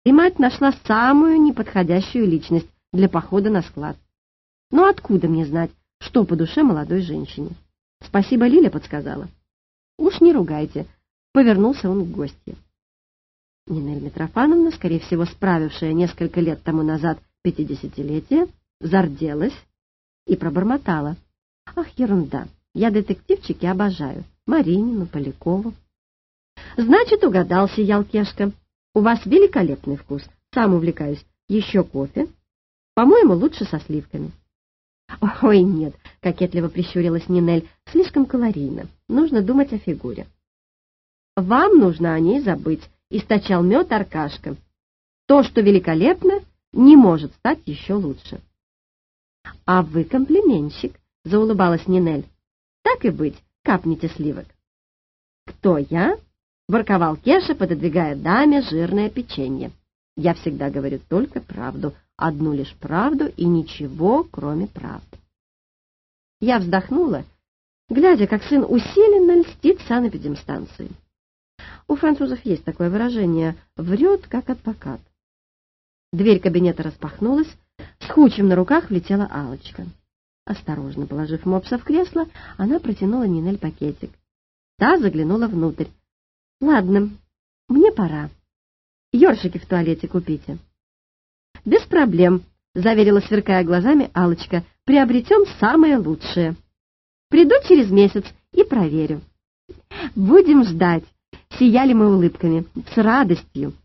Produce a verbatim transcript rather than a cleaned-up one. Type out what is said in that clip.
и мать нашла самую неподходящую личность для похода на склад. Но откуда мне знать, что по душе молодой женщине? Спасибо, Лиля подсказала. Уж не ругайте, повернулся он к гостье. Нинель Митрофановна, скорее всего, справившая несколько лет тому назад пятидесятилетие, зарделась и пробормотала. Ах, ерунда, я детективчики обожаю. Маринину, Полякову. Значит, угадал, сиял Кешка. У вас великолепный вкус. Сам увлекаюсь. Еще кофе? По-моему, лучше со сливками. Ой, нет, кокетливо прищурилась Нинель. Слишком калорийно. Нужно думать о фигуре. Вам нужно о ней забыть, источал мед Аркашка. То, что великолепно, не может стать еще лучше. А вы комплиментщик, заулыбалась Нинель. Так и быть, капните сливок. Кто я? Ворковал Кеша, пододвигая даме жирное печенье. Я всегда говорю только правду, одну лишь правду и ничего, кроме правды. Я вздохнула, глядя, как сын усиленно льстит санэпидемстанции. У французов есть такое выражение «врет, как адвокат». Дверь кабинета распахнулась, с Хучем на руках влетела Алочка. Осторожно положив мопса в кресло, она протянула Нинель пакетик. Та заглянула внутрь. «Ладно, мне пора. Ёршики в туалете купите». «Без проблем», — заверила, сверкая глазами, Алочка. «Приобретем самое лучшее. Приду через месяц и проверю». «Будем ждать», — сияли мы улыбками. «С радостью».